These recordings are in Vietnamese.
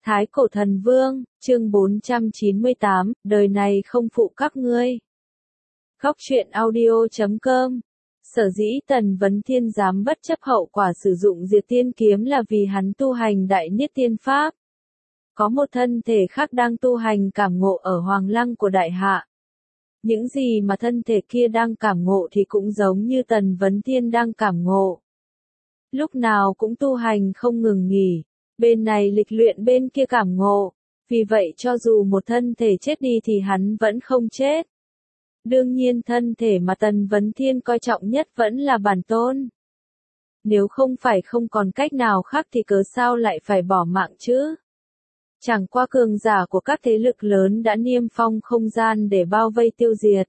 Thái Cổ Thần Vương, chương 498, đời này không phụ các ngươi. Góc truyện audio.com. Sở dĩ Tần Vấn Thiên dám bất chấp hậu quả sử dụng Diệt Tiên Kiếm là vì hắn tu hành Đại Niết Tiên Pháp. Có một thân thể khác đang tu hành cảm ngộ ở Hoàng Lăng của Đại Hạ. Những gì mà thân thể kia đang cảm ngộ thì cũng giống như Tần Vấn Thiên đang cảm ngộ. Lúc nào cũng tu hành không ngừng nghỉ. Bên này lịch luyện bên kia cảm ngộ, vì vậy cho dù một thân thể chết đi thì hắn vẫn không chết. Đương nhiên thân thể mà Tần Vấn Thiên coi trọng nhất vẫn là bản tôn. Nếu không phải không còn cách nào khác thì cớ sao lại phải bỏ mạng chứ? Chẳng qua cường giả của các thế lực lớn đã niêm phong không gian để bao vây tiêu diệt.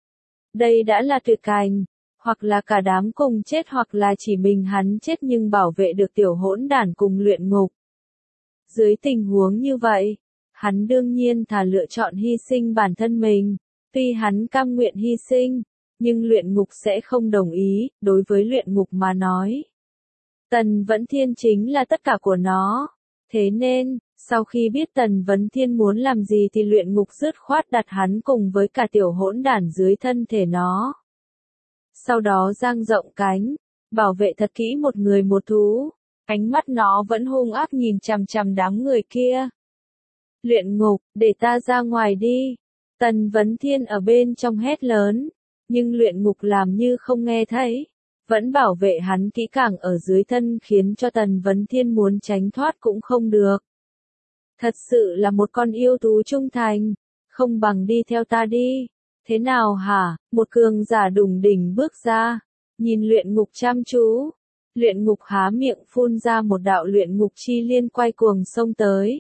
Đây đã là tuyệt cảnh. Hoặc là cả đám cùng chết hoặc là chỉ mình hắn chết nhưng bảo vệ được tiểu hỗn đản cùng luyện ngục. Dưới tình huống như vậy, hắn đương nhiên thà lựa chọn hy sinh bản thân mình. Tuy hắn cam nguyện hy sinh, nhưng luyện ngục sẽ không đồng ý, đối với luyện ngục mà nói. Tần Vấn Thiên chính là tất cả của nó. Thế nên, sau khi biết Tần Vấn Thiên muốn làm gì thì luyện ngục dứt khoát đặt hắn cùng với cả tiểu hỗn đản dưới thân thể nó. Sau đó dang rộng cánh, bảo vệ thật kỹ một người một thú, ánh mắt nó vẫn hung ác nhìn chằm chằm đám người kia. Luyện ngục, để ta ra ngoài đi. Tần Vấn Thiên ở bên trong hét lớn, nhưng luyện ngục làm như không nghe thấy, vẫn bảo vệ hắn kỹ càng ở dưới thân khiến cho Tần Vấn Thiên muốn tránh thoát cũng không được. Thật sự là một con yêu thú trung thành, không bằng đi theo ta đi. Thế nào hả? Một cường giả đùng đỉnh bước ra, nhìn luyện ngục chăm chú. Luyện ngục há miệng phun ra một đạo luyện ngục chi liên quay cuồng xông tới.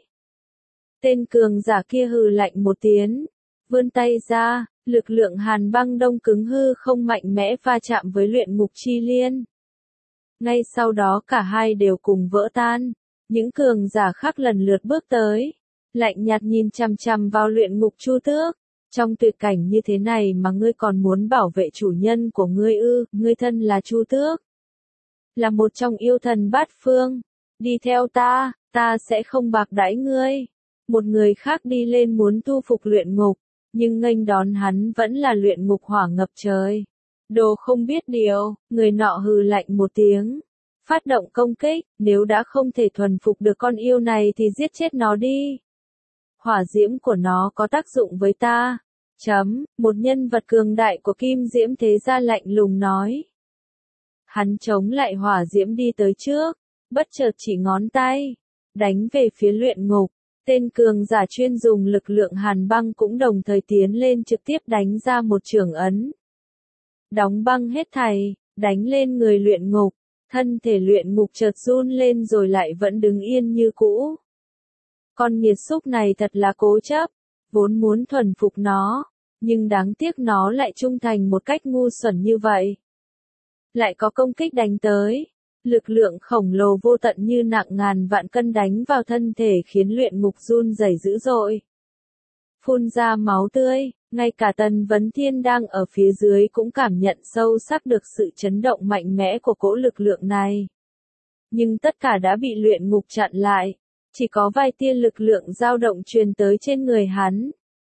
Tên cường giả kia hừ lạnh một tiếng, vươn tay ra, lực lượng hàn băng đông cứng hư không mạnh mẽ va chạm với luyện ngục chi liên. Ngay sau đó cả hai đều cùng vỡ tan, những cường giả khác lần lượt bước tới, lạnh nhạt nhìn chằm chằm vào luyện ngục Chu Tước. Trong tuyệt cảnh như thế này mà ngươi còn muốn bảo vệ chủ nhân của ngươi ư? Ngươi thân là Chu Tước, là một trong yêu thần bát phương. Đi theo ta sẽ không bạc đãi ngươi. Một người khác đi lên muốn thu phục luyện ngục, nhưng nghênh đón hắn vẫn là luyện ngục hỏa ngập trời. Đồ không biết điều, người nọ hừ lạnh một tiếng, phát động công kích. Nếu đã không thể thuần phục được con yêu này thì giết chết nó đi. Hỏa diễm của nó có tác dụng với ta. Một nhân vật cường đại của Kim Diễm Thế Gia lạnh lùng nói. Hắn chống lại hỏa diễm đi tới trước, bất chợt chỉ ngón tay, đánh về phía luyện ngục. Tên cường giả chuyên dùng lực lượng hàn băng cũng đồng thời tiến lên trực tiếp đánh ra một chưởng ấn. Đóng băng hết thảy, đánh lên người luyện ngục. Thân thể luyện ngục chợt run lên rồi lại vẫn đứng yên như cũ. Con nghiệt xúc này thật là cố chấp, vốn muốn thuần phục nó, nhưng đáng tiếc nó lại trung thành một cách ngu xuẩn như vậy. Lại có công kích đánh tới, lực lượng khổng lồ vô tận như nặng ngàn vạn cân đánh vào thân thể khiến luyện ngục run rẩy dữ dội. Phun ra máu tươi, ngay cả Tần Vấn Thiên đang ở phía dưới cũng cảm nhận sâu sắc được sự chấn động mạnh mẽ của cỗ lực lượng này. Nhưng tất cả đã bị luyện ngục chặn lại. Chỉ có vài tia lực lượng dao động truyền tới trên người hắn.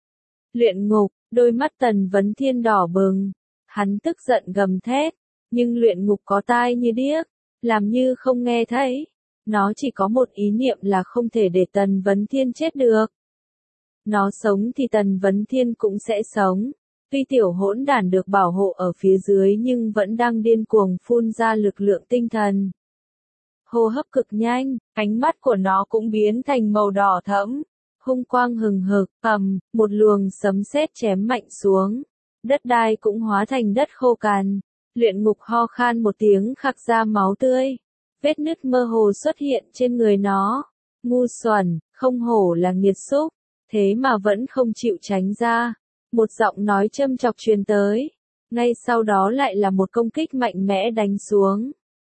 Luyện ngục, đôi mắt Tần Vấn Thiên đỏ bừng. Hắn tức giận gầm thét, nhưng luyện ngục có tai như điếc, làm như không nghe thấy. Nó chỉ có một ý niệm là không thể để Tần Vấn Thiên chết được. Nó sống thì Tần Vấn Thiên cũng sẽ sống. Tuy tiểu hỗn đản được bảo hộ ở phía dưới nhưng vẫn đang điên cuồng phun ra lực lượng tinh thần. Hô hấp cực nhanh, ánh mắt của nó cũng biến thành màu đỏ thẫm, hung quang hừng hực, một luồng sấm sét chém mạnh xuống, đất đai cũng hóa thành đất khô cằn. Luyện ngục ho khan một tiếng khạc ra máu tươi, vết nứt mơ hồ xuất hiện trên người nó. Ngu xuẩn, không hổ là nghiệt xúc, thế mà vẫn không chịu tránh ra. Một giọng nói châm chọc truyền tới, ngay sau đó lại là một công kích mạnh mẽ đánh xuống.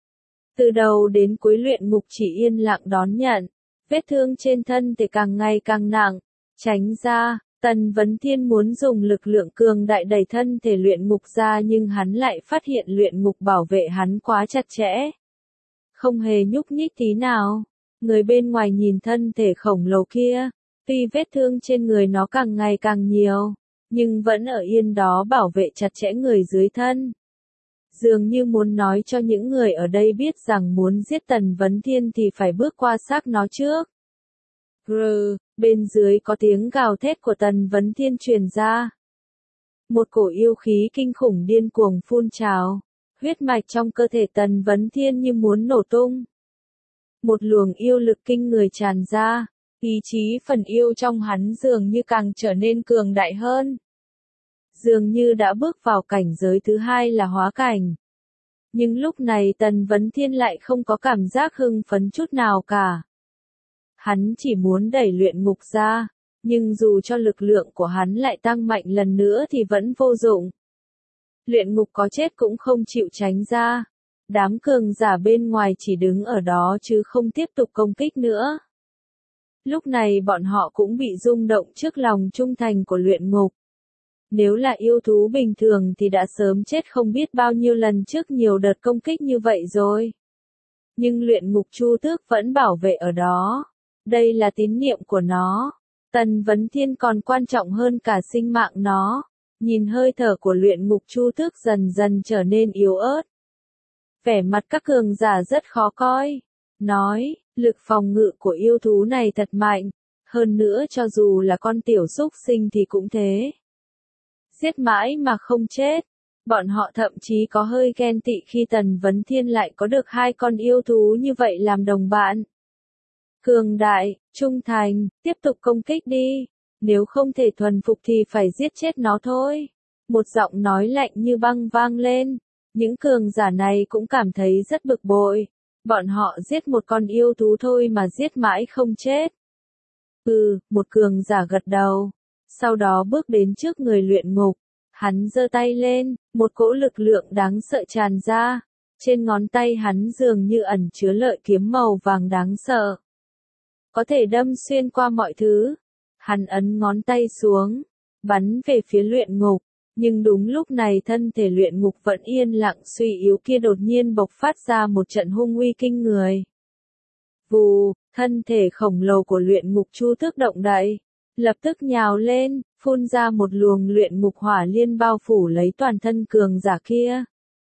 Từ đầu đến cuối luyện ngục chỉ yên lặng đón nhận, vết thương trên thân thể càng ngày càng nặng, tránh ra. Tần Vấn Thiên muốn dùng lực lượng cường đại đẩy thân thể luyện ngục ra nhưng hắn lại phát hiện luyện ngục bảo vệ hắn quá chặt chẽ. Không hề nhúc nhích tí nào. Người bên ngoài nhìn thân thể khổng lồ kia, tuy vết thương trên người nó càng ngày càng nhiều, nhưng vẫn ở yên đó bảo vệ chặt chẽ người dưới thân. Dường như muốn nói cho những người ở đây biết rằng muốn giết Tần Vấn Thiên thì phải bước qua xác nó trước. Grr, bên dưới có tiếng gào thét của Tần Vấn Thiên truyền ra. Một cổ yêu khí kinh khủng điên cuồng phun trào, huyết mạch trong cơ thể Tần Vấn Thiên như muốn nổ tung. Một luồng yêu lực kinh người tràn ra, ý chí phần yêu trong hắn dường như càng trở nên cường đại hơn. Dường như đã bước vào cảnh giới thứ hai là hóa cảnh. Nhưng lúc này Tần Vấn Thiên lại không có cảm giác hưng phấn chút nào cả. Hắn chỉ muốn đẩy luyện ngục ra, nhưng dù cho lực lượng của hắn lại tăng mạnh lần nữa thì vẫn vô dụng. Luyện ngục có chết cũng không chịu tránh ra. Đám cường giả bên ngoài chỉ đứng ở đó chứ không tiếp tục công kích nữa. Lúc này bọn họ cũng bị rung động trước lòng trung thành của luyện ngục. Nếu là yêu thú bình thường thì đã sớm chết không biết bao nhiêu lần trước nhiều đợt công kích như vậy rồi. Nhưng luyện ngục Chu Tước vẫn bảo vệ ở đó. Đây là tín niệm của nó. Tần Vấn Thiên còn quan trọng hơn cả sinh mạng nó. Nhìn hơi thở của luyện ngục Chu Tước dần dần trở nên yếu ớt. Vẻ mặt các cường giả rất khó coi. Nói, lực phòng ngự của yêu thú này thật mạnh. Hơn nữa cho dù là con tiểu súc sinh thì cũng thế. Giết mãi mà không chết. Bọn họ thậm chí có hơi ghen tị khi Tần Vấn Thiên lại có được hai con yêu thú như vậy làm đồng bạn. Cường đại, trung thành, tiếp tục công kích đi. Nếu không thể thuần phục thì phải giết chết nó thôi. Một giọng nói lạnh như băng vang lên. Những cường giả này cũng cảm thấy rất bực bội. Bọn họ giết một con yêu thú thôi mà giết mãi không chết. Một cường giả gật đầu. Sau đó bước đến trước người luyện ngục. Hắn giơ tay lên, một cỗ lực lượng đáng sợ tràn ra. Trên ngón tay hắn dường như ẩn chứa lợi kiếm màu vàng đáng sợ. Có thể đâm xuyên qua mọi thứ. Hắn ấn ngón tay xuống, bắn về phía luyện ngục. Nhưng đúng lúc này thân thể luyện ngục vẫn yên lặng suy yếu kia đột nhiên bộc phát ra một trận hung uy kinh người. Vù, thân thể khổng lồ của luyện ngục Chu Tước động đậy, lập tức nhào lên, phun ra một luồng luyện ngục hỏa liên bao phủ lấy toàn thân cường giả kia.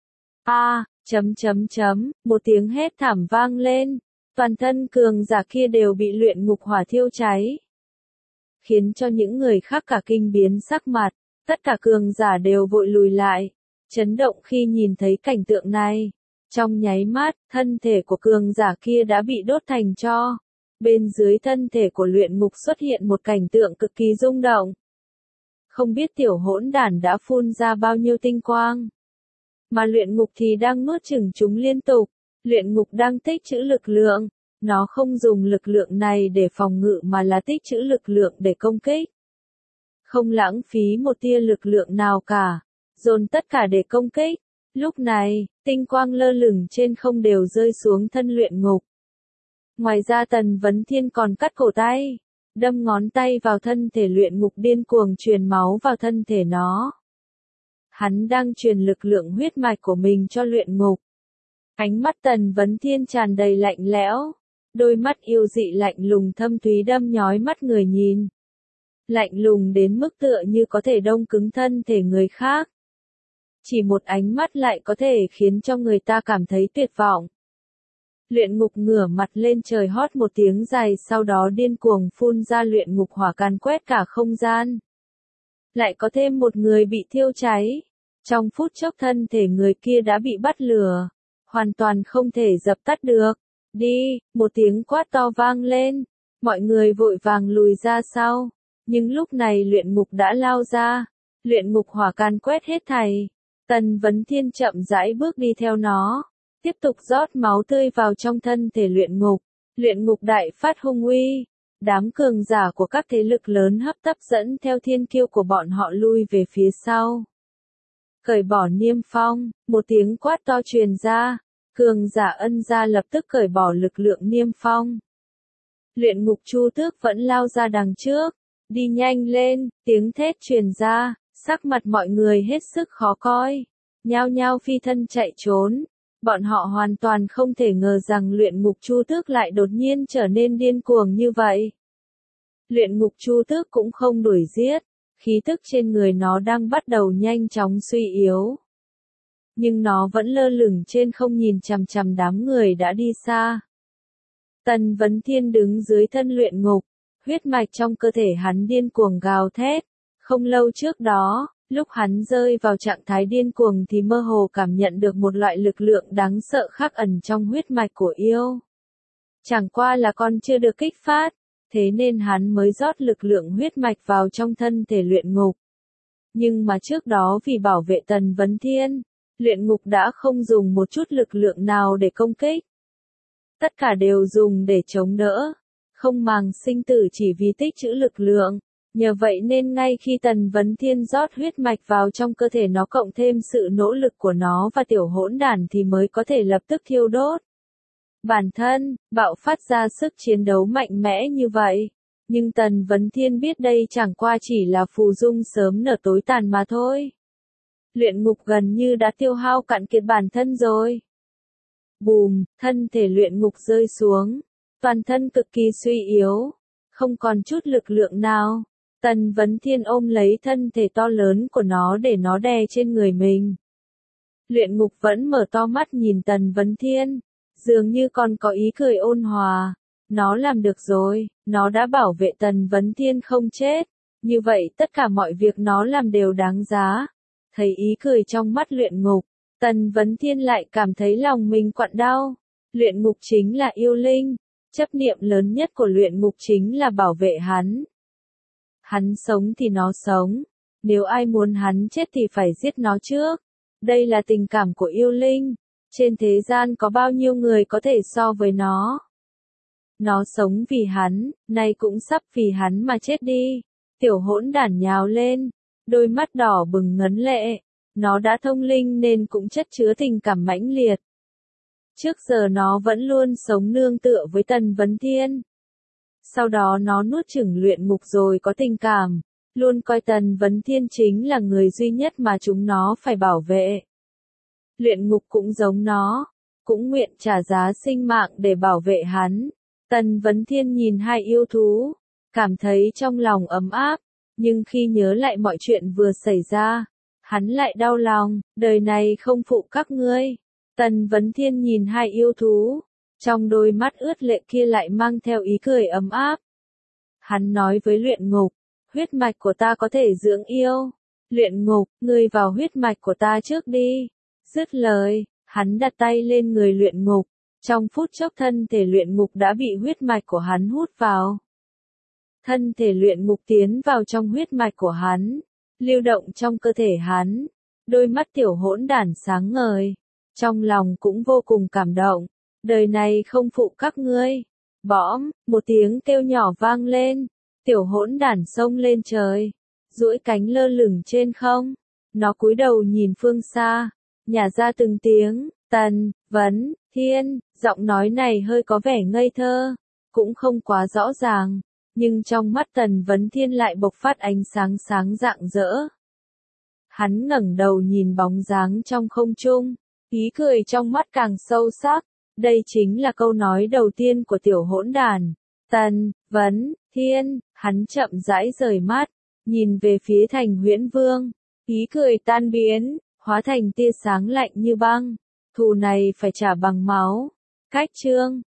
Một tiếng hét thảm vang lên, toàn thân cường giả kia đều bị luyện ngục hỏa thiêu cháy. Khiến cho những người khác cả kinh biến sắc mặt, tất cả cường giả đều vội lùi lại, chấn động khi nhìn thấy cảnh tượng này. Trong nháy mắt, thân thể của cường giả kia đã bị đốt thành tro. Bên dưới thân thể của luyện ngục xuất hiện một cảnh tượng cực kỳ rung động. Không biết tiểu hỗn đản đã phun ra bao nhiêu tinh quang. Mà luyện ngục thì đang nuốt chửng chúng liên tục. Luyện ngục đang tích trữ lực lượng. Nó không dùng lực lượng này để phòng ngự mà là tích trữ lực lượng để công kích. Không lãng phí một tia lực lượng nào cả. Dồn tất cả để công kích. Lúc này, tinh quang lơ lửng trên không đều rơi xuống thân luyện ngục. Ngoài ra Tần Vấn Thiên còn cắt cổ tay, đâm ngón tay vào thân thể luyện ngục điên cuồng truyền máu vào thân thể nó. Hắn đang truyền lực lượng huyết mạch của mình cho luyện ngục. Ánh mắt Tần Vấn Thiên tràn đầy lạnh lẽo, đôi mắt yêu dị lạnh lùng thâm thúy đâm nhói mắt người nhìn. Lạnh lùng đến mức tựa như có thể đông cứng thân thể người khác. Chỉ một ánh mắt lại có thể khiến cho người ta cảm thấy tuyệt vọng. Luyện ngục ngửa mặt lên trời hót một tiếng dài sau đó điên cuồng phun ra luyện ngục hỏa càn quét cả không gian. Lại có thêm một người bị thiêu cháy. Trong phút chốc thân thể người kia đã bị bắt lửa. Hoàn toàn không thể dập tắt được. Đi, một tiếng quát to vang lên. Mọi người vội vàng lùi ra sau. Nhưng lúc này luyện ngục đã lao ra. Luyện ngục hỏa càn quét hết thảy. Tần Vấn Thiên chậm rãi bước đi theo nó. Tiếp tục rót máu tươi vào trong thân thể luyện ngục. Luyện ngục đại phát hung uy. Đám cường giả của các thế lực lớn hấp tấp dẫn theo thiên kiêu của bọn họ lui về phía sau. Cởi bỏ niêm phong, một tiếng quát to truyền ra. Cường giả Ân gia lập tức cởi bỏ lực lượng niêm phong. Luyện ngục Chu Tước vẫn lao ra đằng trước. Đi nhanh lên, tiếng thét truyền ra, sắc mặt mọi người hết sức khó coi. Nhao nhao phi thân chạy trốn. Bọn họ hoàn toàn không thể ngờ rằng luyện ngục Chu Tước lại đột nhiên trở nên điên cuồng như vậy. Luyện ngục Chu Tước cũng không đuổi giết, khí tức trên người nó đang bắt đầu nhanh chóng suy yếu. Nhưng nó vẫn lơ lửng trên không nhìn chằm chằm đám người đã đi xa. Tần Vấn Thiên đứng dưới thân luyện ngục, huyết mạch trong cơ thể hắn điên cuồng gào thét. Không lâu trước đó, lúc hắn rơi vào trạng thái điên cuồng thì mơ hồ cảm nhận được một loại lực lượng đáng sợ khắc ẩn trong huyết mạch của yêu. Chẳng qua là còn chưa được kích phát, thế nên hắn mới rót lực lượng huyết mạch vào trong thân thể luyện ngục. Nhưng mà trước đó vì bảo vệ Tần Vấn Thiên, luyện ngục đã không dùng một chút lực lượng nào để công kích. Tất cả đều dùng để chống đỡ, không màng sinh tử chỉ vì tích trữ lực lượng. Nhờ vậy nên ngay khi Tần Vấn Thiên rót huyết mạch vào trong cơ thể nó cộng thêm sự nỗ lực của nó và tiểu hỗn đản thì mới có thể lập tức thiêu đốt bản thân, bạo phát ra sức chiến đấu mạnh mẽ như vậy. Nhưng Tần Vấn Thiên biết đây chẳng qua chỉ là phù dung sớm nở tối tàn mà thôi. Luyện ngục gần như đã tiêu hao cạn kiệt bản thân rồi. Bùm, thân thể luyện ngục rơi xuống, toàn thân cực kỳ suy yếu, không còn chút lực lượng nào. Tần Vấn Thiên ôm lấy thân thể to lớn của nó để nó đè trên người mình. Luyện ngục vẫn mở to mắt nhìn Tần Vấn Thiên, dường như còn có ý cười ôn hòa. Nó làm được rồi, nó đã bảo vệ Tần Vấn Thiên không chết. Như vậy tất cả mọi việc nó làm đều đáng giá. Thấy ý cười trong mắt luyện ngục, Tần Vấn Thiên lại cảm thấy lòng mình quặn đau. Luyện ngục chính là yêu linh, chấp niệm lớn nhất của luyện ngục chính là bảo vệ hắn. Hắn sống thì nó sống, nếu ai muốn hắn chết thì phải giết nó trước. Đây là tình cảm của yêu linh, trên thế gian có bao nhiêu người có thể so với nó. Nó sống vì hắn, nay cũng sắp vì hắn mà chết đi. Tiểu hỗn đản nhào lên, đôi mắt đỏ bừng ngấn lệ. Nó đã thông linh nên cũng chất chứa tình cảm mãnh liệt. Trước giờ nó vẫn luôn sống nương tựa với Tần Vấn Thiên. Sau đó nó nuốt chửng luyện ngục rồi có tình cảm, luôn coi Tần Vấn Thiên chính là người duy nhất mà chúng nó phải bảo vệ. Luyện ngục cũng giống nó, cũng nguyện trả giá sinh mạng để bảo vệ hắn. Tần Vấn Thiên nhìn hai yêu thú, cảm thấy trong lòng ấm áp, nhưng khi nhớ lại mọi chuyện vừa xảy ra, hắn lại đau lòng, đời này không phụ các ngươi. Tần Vấn Thiên nhìn hai yêu thú, trong đôi mắt ướt lệ kia lại mang theo ý cười ấm áp. Hắn nói với luyện ngục, huyết mạch của ta có thể dưỡng yêu. Luyện ngục, ngươi vào huyết mạch của ta trước đi. Dứt lời, hắn đặt tay lên người luyện ngục. Trong phút chốc thân thể luyện ngục đã bị huyết mạch của hắn hút vào. Thân thể luyện ngục tiến vào trong huyết mạch của hắn, lưu động trong cơ thể hắn. Đôi mắt tiểu hỗn đản sáng ngời, trong lòng cũng vô cùng cảm động. Đời này không phụ các ngươi. Bõm, một tiếng kêu nhỏ vang lên, tiểu hỗn đản xông lên trời, duỗi cánh lơ lửng trên không. Nó cúi đầu nhìn phương xa, nhả ra từng tiếng, Tần Vấn Thiên. Giọng nói này hơi có vẻ ngây thơ, cũng không quá rõ ràng, nhưng trong mắt Tần Vấn Thiên lại bộc phát ánh sáng sáng rạng rỡ. Hắn ngẩng đầu nhìn bóng dáng trong không trung, ý cười trong mắt càng sâu sắc. Đây chính là câu nói đầu tiên của tiểu hỗn đản. Tần Vấn Thiên, hắn chậm rãi rời mắt, nhìn về phía Thành Huyễn Vương, ý cười tan biến, hóa thành tia sáng lạnh như băng. Thù này phải trả bằng máu. Cách chương